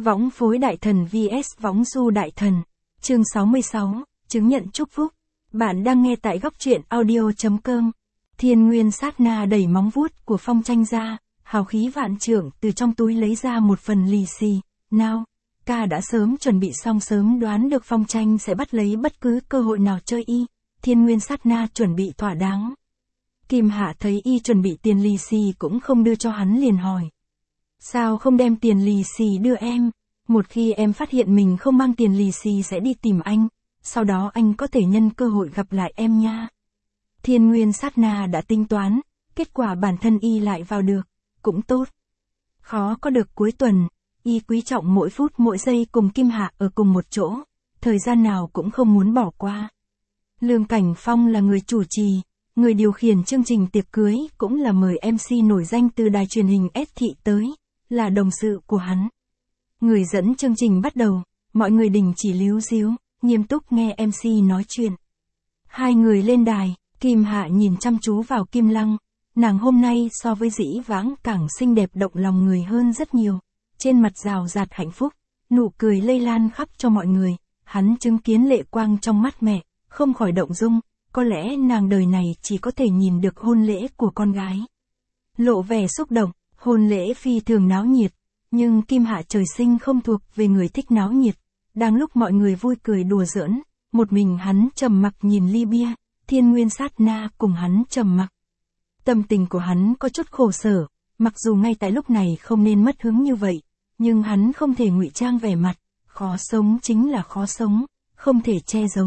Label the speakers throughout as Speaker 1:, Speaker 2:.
Speaker 1: Võng phối đại thần vs võng du đại thần. Chương 66, chứng nhận chúc phúc. Bạn đang nghe tại góc truyện audio.com. Thiên Nguyên sát na đẩy móng vuốt của Phong Tranh ra, hào khí vạn trượng từ trong túi lấy ra một phần lì xì. Nào, ca đã sớm chuẩn bị xong, sớm đoán được Phong Tranh sẽ bắt lấy bất cứ cơ hội nào chơi y. Thiên Nguyên sát na chuẩn bị thỏa đáng. Kim Hạ thấy y chuẩn bị tiền lì xì cũng không đưa cho hắn, liền hỏi. Sao không đem tiền lì xì đưa em? Một khi em phát hiện mình không mang tiền lì xì sẽ đi tìm anh, sau đó anh có thể nhân cơ hội gặp lại em nha. Thiên Nguyên sát na đã tính toán, kết quả bản thân y lại vào được, cũng tốt. Khó có được cuối tuần, y quý trọng mỗi phút mỗi giây cùng Kim Hạ ở cùng một chỗ, thời gian nào cũng không muốn bỏ qua. Lương Cảnh Phong là người chủ trì, người điều khiển chương trình tiệc cưới, cũng là mời MC nổi danh từ đài truyền hình S Thị tới, là đồng sự của hắn. Người dẫn chương trình bắt đầu, mọi người đình chỉ líu ríu, nghiêm túc nghe MC nói chuyện. Hai người lên đài, Kim Hạ nhìn chăm chú vào Kim Lăng, nàng hôm nay so với dĩ vãng càng xinh đẹp động lòng người hơn rất nhiều, trên mặt rào rạt hạnh phúc, nụ cười lây lan khắp cho mọi người, hắn chứng kiến lệ quang trong mắt mẹ, không khỏi động dung, có lẽ nàng đời này chỉ có thể nhìn được hôn lễ của con gái. Lộ vẻ xúc động, hôn lễ phi thường náo nhiệt, nhưng Kim Hạ trời sinh không thuộc về người thích náo nhiệt. Đang lúc mọi người vui cười đùa giỡn, một mình hắn trầm mặc nhìn ly bia, Thiên Nguyên sát na cùng hắn trầm mặc. Tâm tình của hắn có chút khổ sở, mặc dù ngay tại lúc này không nên mất hứng như vậy, nhưng hắn không thể ngụy trang vẻ mặt, khó sống chính là khó sống, không thể che giấu.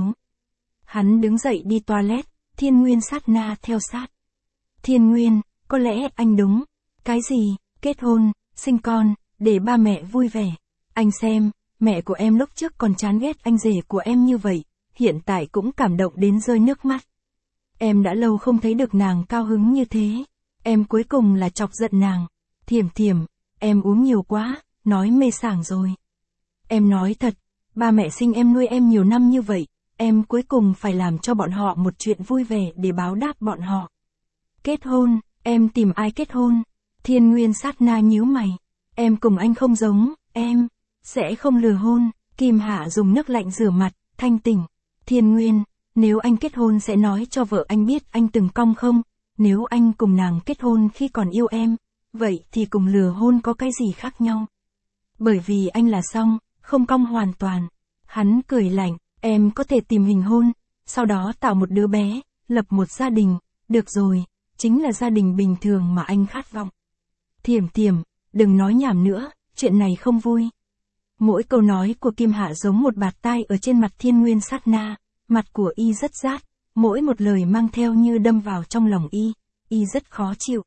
Speaker 1: Hắn đứng dậy đi toilet, Thiên Nguyên sát na theo sát. Thiên Nguyên, có lẽ anh đúng. Cái gì? Kết hôn, sinh con, để ba mẹ vui vẻ. Anh xem, mẹ của em lúc trước còn chán ghét anh rể của em như vậy, hiện tại cũng cảm động đến rơi nước mắt. Em đã lâu không thấy được nàng cao hứng như thế. Em cuối cùng là chọc giận nàng. Thiểm Thiểm, em uống nhiều quá, nói mê sảng rồi. Em nói thật, ba mẹ sinh em nuôi em nhiều năm như vậy, em cuối cùng phải làm cho bọn họ một chuyện vui vẻ để báo đáp bọn họ. Kết hôn, em tìm ai kết hôn? Thiên Nguyên sát na nhíu mày. Em cùng anh không giống, em sẽ không lừa hôn. Kim Hạ dùng nước lạnh rửa mặt, thanh tỉnh. Thiên Nguyên, nếu anh kết hôn sẽ nói cho vợ anh biết anh từng cong không? Nếu anh cùng nàng kết hôn khi còn yêu em, vậy thì cùng lừa hôn có cái gì khác nhau? Bởi vì anh là song, không cong hoàn toàn. Hắn cười lạnh, em có thể tìm hình hôn, sau đó tạo một đứa bé, lập một gia đình, được rồi, chính là gia đình bình thường mà anh khát vọng. Thiểm Thiểm, đừng nói nhảm nữa, chuyện này không vui. Mỗi câu nói của Kim Hạ giống một bạt tai ở trên mặt Thiên Nguyên sát na, mặt của y rất rát, mỗi một lời mang theo như đâm vào trong lòng y rất khó chịu.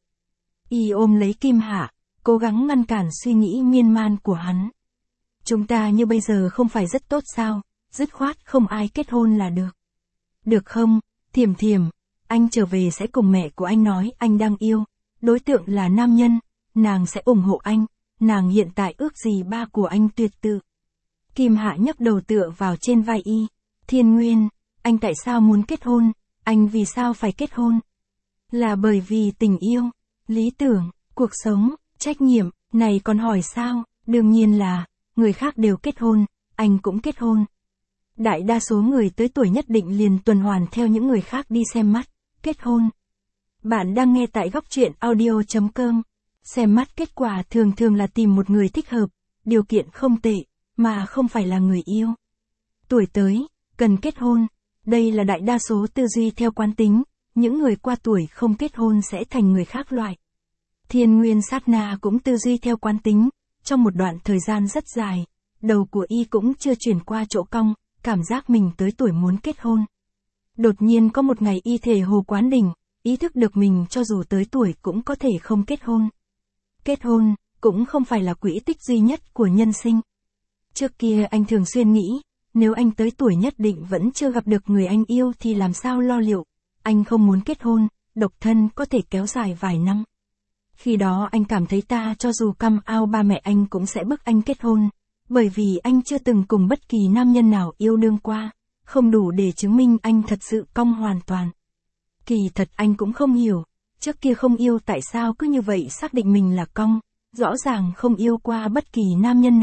Speaker 1: Y ôm lấy Kim Hạ, cố gắng ngăn cản suy nghĩ miên man của hắn. Chúng ta như bây giờ không phải rất tốt sao, dứt khoát không ai kết hôn là được. Được không, Thiểm Thiểm, anh trở về sẽ cùng mẹ của anh nói anh đang yêu, đối tượng là nam nhân, nàng sẽ ủng hộ anh, nàng hiện tại ước gì ba của anh tuyệt tự. Kim Hạ nhấc đầu tựa vào trên vai y. Thiên Nguyên, anh tại sao muốn kết hôn, anh vì sao phải kết hôn? Là bởi vì tình yêu, lý tưởng, cuộc sống, trách nhiệm, này còn hỏi sao, đương nhiên là, người khác đều kết hôn, anh cũng kết hôn. Đại đa số người tới tuổi nhất định liền tuần hoàn theo những người khác đi xem mắt, kết hôn. Bạn đang nghe tại góc truyện audio.com. Xem mắt kết quả thường thường là tìm một người thích hợp, điều kiện không tệ, mà không phải là người yêu. Tuổi tới, cần kết hôn, đây là đại đa số tư duy theo quán tính, những người qua tuổi không kết hôn sẽ thành người khác loại. Thiên Nguyên sát na cũng tư duy theo quán tính, trong một đoạn thời gian rất dài, đầu của y cũng chưa chuyển qua chỗ cong, cảm giác mình tới tuổi muốn kết hôn. Đột nhiên có một ngày y thể hồ quán đỉnh, ý thức được mình cho dù tới tuổi cũng có thể không kết hôn. Kết hôn, cũng không phải là quỹ tích duy nhất của nhân sinh. Trước kia anh thường xuyên nghĩ, nếu anh tới tuổi nhất định vẫn chưa gặp được người anh yêu thì làm sao lo liệu. Anh không muốn kết hôn, độc thân có thể kéo dài vài năm. Khi đó anh cảm thấy cho dù căm ao ba mẹ anh cũng sẽ bức anh kết hôn, bởi vì anh chưa từng cùng bất kỳ nam nhân nào yêu đương qua, không đủ để chứng minh anh thật sự cong hoàn toàn. Kỳ thật anh cũng không hiểu, trước kia không yêu tại sao cứ như vậy xác định mình là cong, rõ ràng không yêu qua bất kỳ nam nhân nào,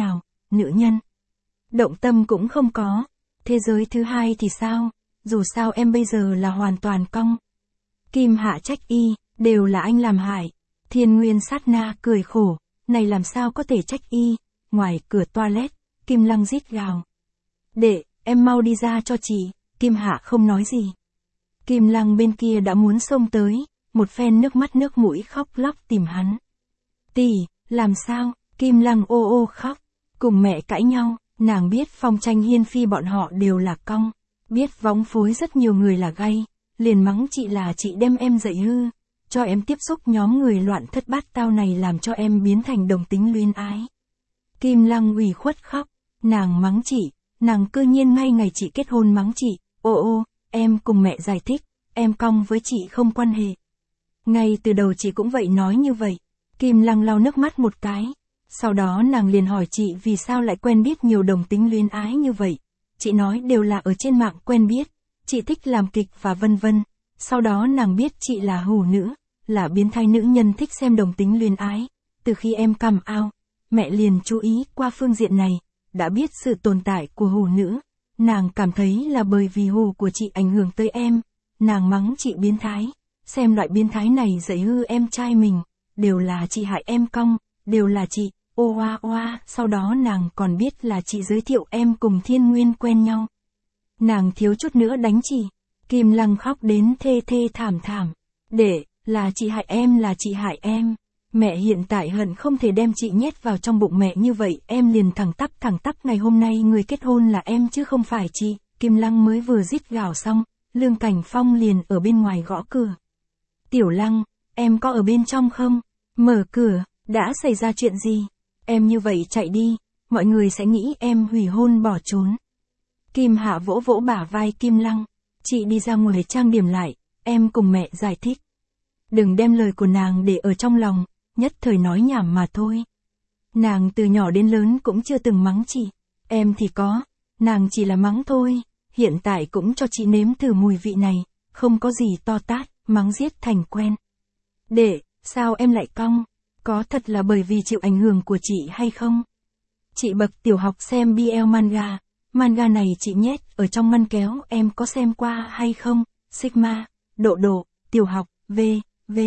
Speaker 1: nữ nhân. Động tâm cũng không có. Thế giới thứ hai thì sao? Dù sao em bây giờ là hoàn toàn cong. Kim Hạ trách y, đều là anh làm hại. Thiên Nguyên sát na cười khổ, này làm sao có thể trách y. Ngoài cửa toilet, Kim Lăng rít gào. Đệ, em mau đi ra cho chị. Kim Hạ không nói gì. Kim Lăng bên kia đã muốn xông tới, một phen nước mắt nước mũi khóc lóc tìm hắn. Tỷ, làm sao? Kim Lăng ô ô khóc, cùng mẹ cãi nhau, nàng biết Phong Tranh Hiên Phi bọn họ đều là cong, biết võng phối rất nhiều người là gay, liền mắng chị là chị đem em dạy hư, cho em tiếp xúc nhóm người loạn thất bát tao này làm cho em biến thành đồng tính luyến ái. Kim Lăng ủy khuất khóc, nàng mắng chị, nàng cư nhiên ngay ngày chị kết hôn mắng chị, ô ô, em cùng mẹ giải thích, em cong với chị không quan hệ. Ngay từ đầu chị cũng vậy nói như vậy. Kim Lăng lau nước mắt một cái. Sau đó nàng liền hỏi chị vì sao lại quen biết nhiều đồng tính luyến ái như vậy. Chị nói đều là ở trên mạng quen biết. Chị thích làm kịch và vân vân. Sau đó nàng biết chị là hủ nữ, là biến thái nữ nhân thích xem đồng tính luyến ái. Từ khi em come out, mẹ liền chú ý qua phương diện này, đã biết sự tồn tại của hủ nữ. Nàng cảm thấy là bởi vì hủ của chị ảnh hưởng tới em. Nàng mắng chị biến thái. Xem loại biến thái này dạy hư em trai mình. Đều là chị hại em cong, đều là chị, ô oa oa, sau đó nàng còn biết là chị giới thiệu em cùng Thiên Nguyên quen nhau. Nàng thiếu chút nữa đánh chị. Kim Lăng khóc đến thê thê thảm thảm. Để, là chị hại em, là chị hại em. Mẹ hiện tại hận không thể đem chị nhét vào trong bụng mẹ như vậy, em liền thẳng tắp ngày hôm nay người kết hôn là em chứ không phải chị. Kim Lăng mới vừa rít gào xong, Lương Cảnh Phong liền ở bên ngoài gõ cửa. Tiểu Lăng, em có ở bên trong không? Mở cửa, đã xảy ra chuyện gì? Em như vậy chạy đi, mọi người sẽ nghĩ em hủy hôn bỏ trốn. Kim Hạ vỗ vỗ bả vai Kim Lăng. Chị đi ra ngoài trang điểm lại, em cùng mẹ giải thích. Đừng đem lời của nàng để ở trong lòng, nhất thời nói nhảm mà thôi. Nàng từ nhỏ đến lớn cũng chưa từng mắng chị. Em thì có, nàng chỉ là mắng thôi. Hiện tại cũng cho chị nếm thử mùi vị này, không có gì to tát, mắng giết thành quen. Để, sao em lại cong? Có thật là bởi vì chịu ảnh hưởng của chị hay không? Chị bậc tiểu học xem BL manga. Manga này chị nhét ở trong ngăn kéo, em có xem qua hay không? Sigma, độ, tiểu học, v.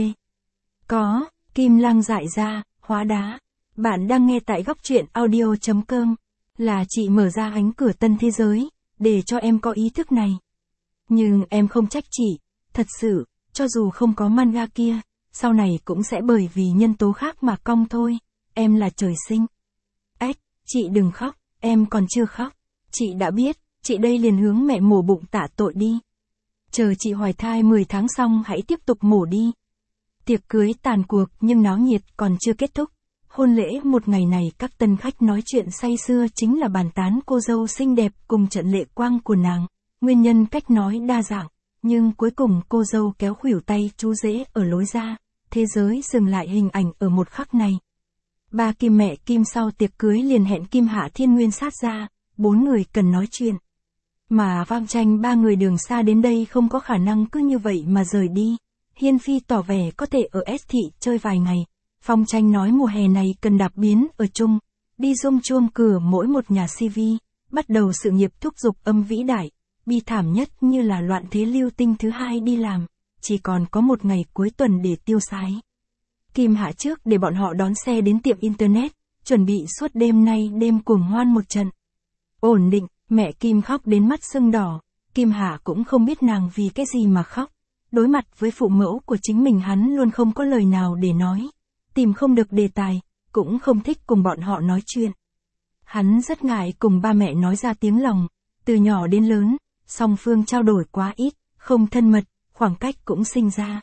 Speaker 1: Có, Kim Lăng dại ra, hóa đá. Bạn đang nghe tại góc truyện audio.com. Là chị mở ra cánh cửa tân thế giới, để cho em có ý thức này. Nhưng em không trách chị, thật sự, cho dù không có manga kia, sau này cũng sẽ bởi vì nhân tố khác mà cong thôi, em là trời sinh. Ếch, chị đừng khóc, em còn chưa khóc. Chị đã biết, chị đây liền hướng mẹ mổ bụng tạ tội đi. Chờ chị hoài thai 10 tháng xong hãy tiếp tục mổ đi. Tiệc cưới tàn cuộc nhưng náo nhiệt còn chưa kết thúc. Hôn lễ một ngày này các tân khách nói chuyện say sưa chính là bàn tán cô dâu xinh đẹp cùng trận lệ quang của nàng. Nguyên nhân cách nói đa dạng, nhưng cuối cùng cô dâu kéo khuỷu tay chú rể ở lối ra. Thế giới dừng lại hình ảnh ở một khắc này. Ba Kim mẹ Kim sau tiệc cưới liền hẹn Kim Hạ Thiên Nguyên sát ra, 4 người cần nói chuyện. Mà Phong Tranh 3 người đường xa đến đây không có khả năng cứ như vậy mà rời đi. Hiên Phi tỏ vẻ có thể ở S thị chơi vài ngày. Phong Tranh nói mùa hè này cần đạp biến ở chung, đi rung chuông cửa mỗi một nhà CV, bắt đầu sự nghiệp thúc giục âm vĩ đại, bi thảm nhất như là loạn thế lưu tinh thứ hai đi làm, chỉ còn có một ngày cuối tuần để tiêu sái. Kim Hạ trước để bọn họ đón xe đến tiệm internet, chuẩn bị suốt đêm nay đêm cuồng hoan một trận. Ổn định, mẹ Kim khóc đến mắt sưng đỏ, Kim Hạ cũng không biết nàng vì cái gì mà khóc. Đối mặt với phụ mẫu của chính mình hắn luôn không có lời nào để nói. Tìm không được đề tài, cũng không thích cùng bọn họ nói chuyện. Hắn rất ngại cùng ba mẹ nói ra tiếng lòng, từ nhỏ đến lớn, song phương trao đổi quá ít, không thân mật, khoảng cách cũng sinh ra.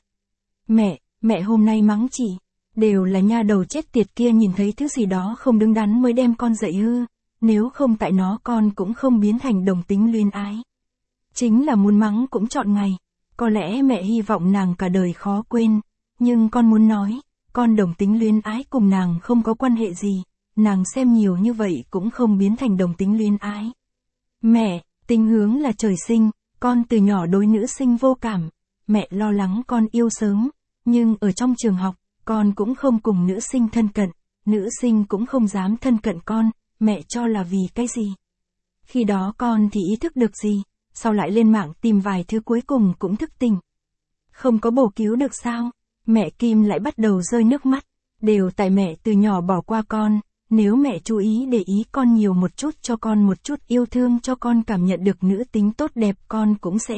Speaker 1: Mẹ hôm nay mắng chị, đều là nha đầu chết tiệt kia nhìn thấy thứ gì đó không đứng đắn mới đem con dạy hư, nếu không tại nó con cũng không biến thành đồng tính luyến ái. Chính là muốn mắng cũng chọn ngày, có lẽ mẹ hy vọng nàng cả đời khó quên, nhưng con muốn nói, con đồng tính luyến ái cùng nàng không có quan hệ gì, nàng xem nhiều như vậy cũng không biến thành đồng tính luyến ái. Mẹ, tình hướng là trời sinh, con từ nhỏ đối nữ sinh vô cảm, mẹ lo lắng con yêu sớm, nhưng ở trong trường học, con cũng không cùng nữ sinh thân cận, nữ sinh cũng không dám thân cận con, mẹ cho là vì cái gì? Khi đó con thì ý thức được gì, sau lại lên mạng tìm vài thứ cuối cùng cũng thức tỉnh. Không có bổ cứu được sao? Mẹ Kim lại bắt đầu rơi nước mắt. Đều tại mẹ từ nhỏ bỏ qua con, nếu mẹ chú ý để ý con nhiều một chút, cho con một chút yêu thương, cho con cảm nhận được nữ tính tốt đẹp, con cũng sẽ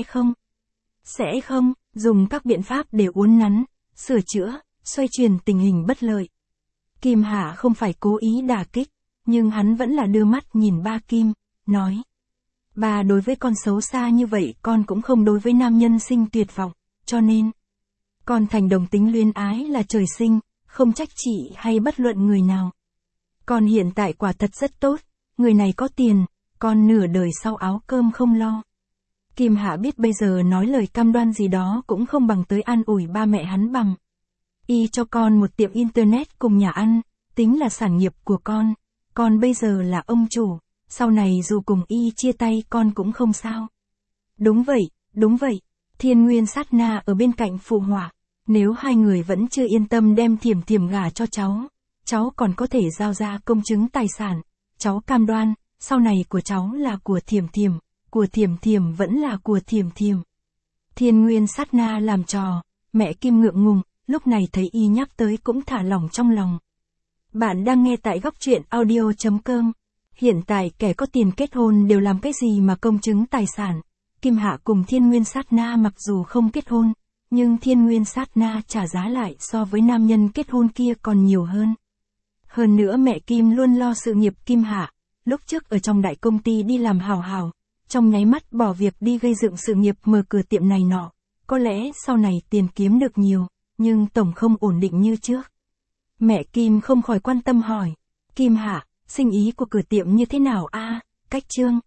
Speaker 1: không dùng các biện pháp để uốn nắn, sửa chữa, xoay chuyển tình hình bất lợi. Kim Hạ không phải cố ý đả kích, nhưng hắn vẫn là đưa mắt nhìn ba Kim, nói. Ba đối với con xấu xa như vậy, con cũng không đối với nam nhân sinh tuyệt vọng, cho nên con thành đồng tính luyến ái là trời sinh, không trách chị hay bất luận người nào. Con hiện tại quả thật rất tốt, người này có tiền, con nửa đời sau áo cơm không lo. Kim Hạ biết bây giờ nói lời cam đoan gì đó cũng không bằng tới an ủi ba mẹ hắn bằng. Y cho con một tiệm internet cùng nhà ăn, tính là sản nghiệp của con bây giờ là ông chủ, sau này dù cùng Y chia tay con cũng không sao. Đúng vậy, Thiên Nguyên sát na ở bên cạnh phụ họa, nếu hai người vẫn chưa yên tâm đem Thiểm Thiểm gả cho cháu còn có thể giao ra công chứng tài sản, cháu cam đoan, sau này của cháu là của Thiểm Thiểm, của Thiểm Thiểm vẫn là của Thiểm Thiểm. Thiên Nguyên sát na làm trò, mẹ Kim ngượng ngùng, lúc này thấy Y nhắc tới cũng thả lỏng trong lòng. Bạn đang nghe tại góc truyện audio.com. Hiện tại kẻ có tiền kết hôn đều làm cái gì mà công chứng tài sản. Kim Hạ cùng Thiên Nguyên sát na mặc dù không kết hôn, nhưng Thiên Nguyên sát na trả giá lại so với nam nhân kết hôn kia còn nhiều hơn. Hơn nữa mẹ Kim luôn lo sự nghiệp Kim Hạ, lúc trước ở trong đại công ty đi làm hào, trong nháy mắt bỏ việc đi gây dựng sự nghiệp mở cửa tiệm này nọ. Có lẽ sau này tiền kiếm được nhiều, nhưng tổng không ổn định như trước. Mẹ Kim không khỏi quan tâm hỏi, Kim Hạ, sinh ý của cửa tiệm như thế nào a? Cách chương